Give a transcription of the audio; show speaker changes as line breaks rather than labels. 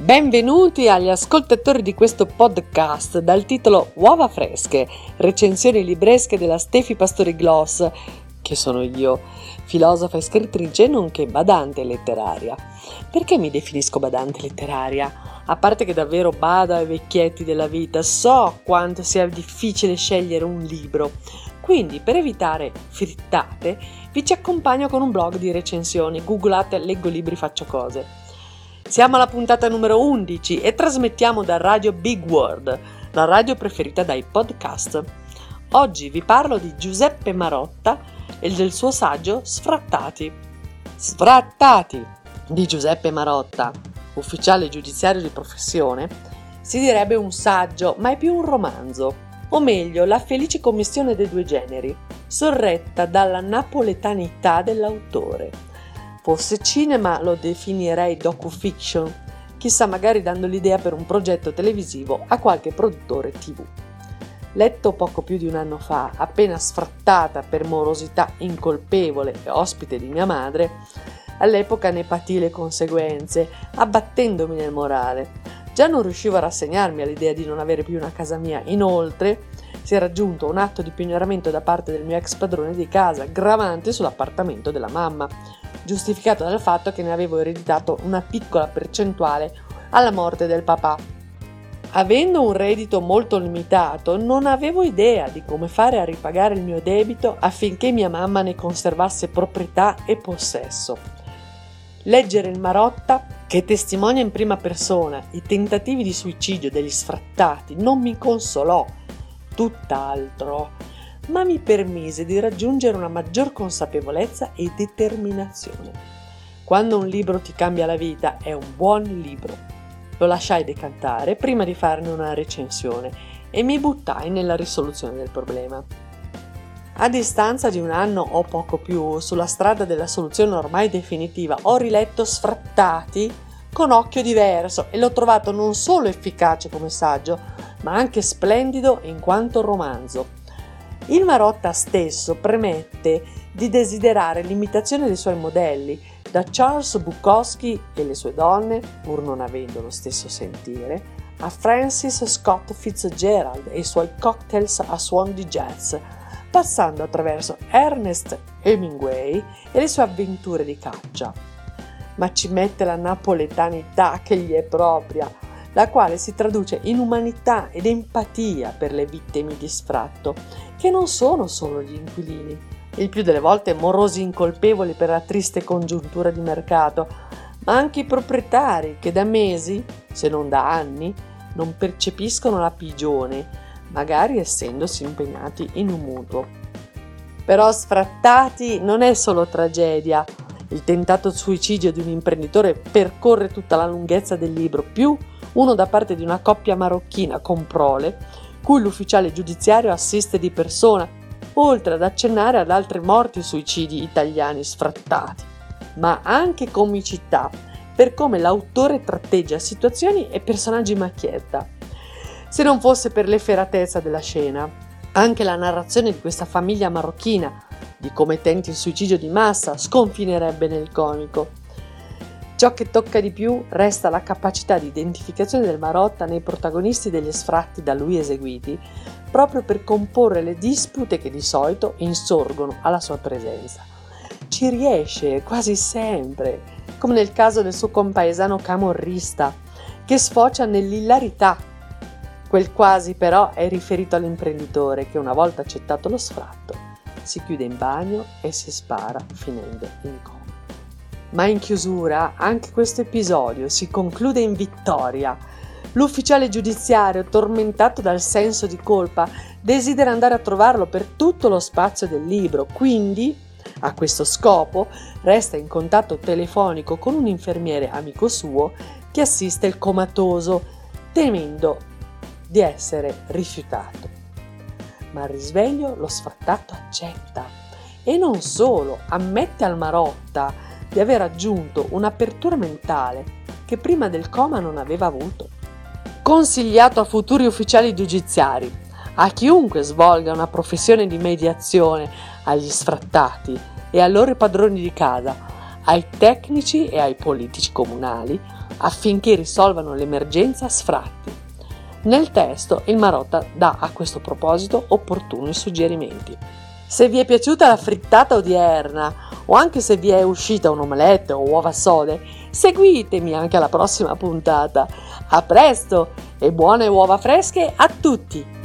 Benvenuti agli ascoltatori di questo podcast dal titolo Uova fresche, recensioni libresche della Stefi Pastori Gloss, che sono io, filosofa e scrittrice nonché badante letteraria. Perché mi definisco badante letteraria? A parte che davvero bado ai vecchietti della vita, so quanto sia difficile scegliere un libro. Quindi, per evitare frittate, vi ci accompagno con un blog di recensioni. Googlate Leggo Libri Faccio Cose. Siamo alla puntata numero 11 e trasmettiamo da Radio Big World, la radio preferita dai podcast. Oggi vi parlo di Giuseppe Marotta e del suo saggio Sfrattati. Sfrattati di Giuseppe Marotta, ufficiale giudiziario di professione, si direbbe un saggio, ma è più un romanzo, o meglio, la felice commistione dei due generi, sorretta dalla napoletanità dell'autore. Fosse cinema lo definirei docu-fiction, chissà magari dando l'idea per un progetto televisivo a qualche produttore TV. Letto poco più di un anno fa, appena sfrattata per morosità incolpevole e ospite di mia madre, all'epoca ne patii le conseguenze, abbattendomi nel morale. Già non riuscivo a rassegnarmi all'idea di non avere più una casa mia, inoltre si era raggiunto un atto di pignoramento da parte del mio ex padrone di casa, gravante sull'appartamento della mamma, giustificato dal fatto che ne avevo ereditato una piccola percentuale alla morte del papà. Avendo un reddito molto limitato, non avevo idea di come fare a ripagare il mio debito affinché mia mamma ne conservasse proprietà e possesso. Leggere il Marotta, che testimonia in prima persona i tentativi di suicidio degli sfrattati, non mi consolò, tutt'altro, ma mi permise di raggiungere una maggior consapevolezza e determinazione. Quando un libro ti cambia la vita, è un buon libro. Lo lasciai decantare prima di farne una recensione e mi buttai nella risoluzione del problema. A distanza di un anno o poco più, sulla strada della soluzione ormai definitiva, ho riletto Sfrattati con occhio diverso e l'ho trovato non solo efficace come saggio, ma anche splendido in quanto romanzo. Il Marotta stesso premette di desiderare l'imitazione dei suoi modelli, da Charles Bukowski e le sue donne, pur non avendo lo stesso sentire, a Francis Scott Fitzgerald e i suoi cocktails a suon di jazz, passando attraverso Ernest Hemingway e le sue avventure di caccia. Ma ci mette la napoletanità che gli è propria, la quale si traduce in umanità ed empatia per le vittime di sfratto, che non sono solo gli inquilini, il più delle volte morosi incolpevoli per la triste congiuntura di mercato, ma anche i proprietari che da mesi, se non da anni, non percepiscono la pigione, magari essendosi impegnati in un mutuo. Però Sfrattati non è solo tragedia. Il tentato suicidio di un imprenditore percorre tutta la lunghezza del libro, più uno da parte di una coppia marocchina con prole, cui l'ufficiale giudiziario assiste di persona, oltre ad accennare ad altri morti e suicidi italiani sfrattati, ma anche comicità per come l'autore tratteggia situazioni e personaggi macchietta. Se non fosse per l'efferatezza della scena, anche la narrazione di questa famiglia marocchina, di come tenti il suicidio di massa, sconfinerebbe nel comico. Ciò che tocca di più resta la capacità di identificazione del Marotta nei protagonisti degli sfratti da lui eseguiti, proprio per comporre le dispute che di solito insorgono alla sua presenza. Ci riesce quasi sempre, come nel caso del suo compaesano camorrista, che sfocia nell'ilarità. Quel quasi però è riferito all'imprenditore che, una volta accettato lo sfratto, si chiude in bagno e si spara finendo in coma. Ma in chiusura anche questo episodio si conclude in vittoria. L'ufficiale giudiziario, tormentato dal senso di colpa, desidera andare a trovarlo per tutto lo spazio del libro, quindi, a questo scopo, resta in contatto telefonico con un infermiere amico suo che assiste il comatoso, temendo di essere rifiutato. Ma al risveglio lo sfrattato accetta e non solo, ammette al Marotta di aver raggiunto un'apertura mentale che prima del coma non aveva avuto. Consigliato a futuri ufficiali giudiziari, a chiunque svolga una professione di mediazione agli sfrattati e ai loro padroni di casa, ai tecnici e ai politici comunali affinché risolvano l'emergenza sfratti. Nel testo il Marotta dà a questo proposito opportuni suggerimenti. Se vi è piaciuta la frittata odierna o anche se vi è uscita un'omelette o uova sode, seguitemi anche alla prossima puntata. A presto e buone uova fresche a tutti!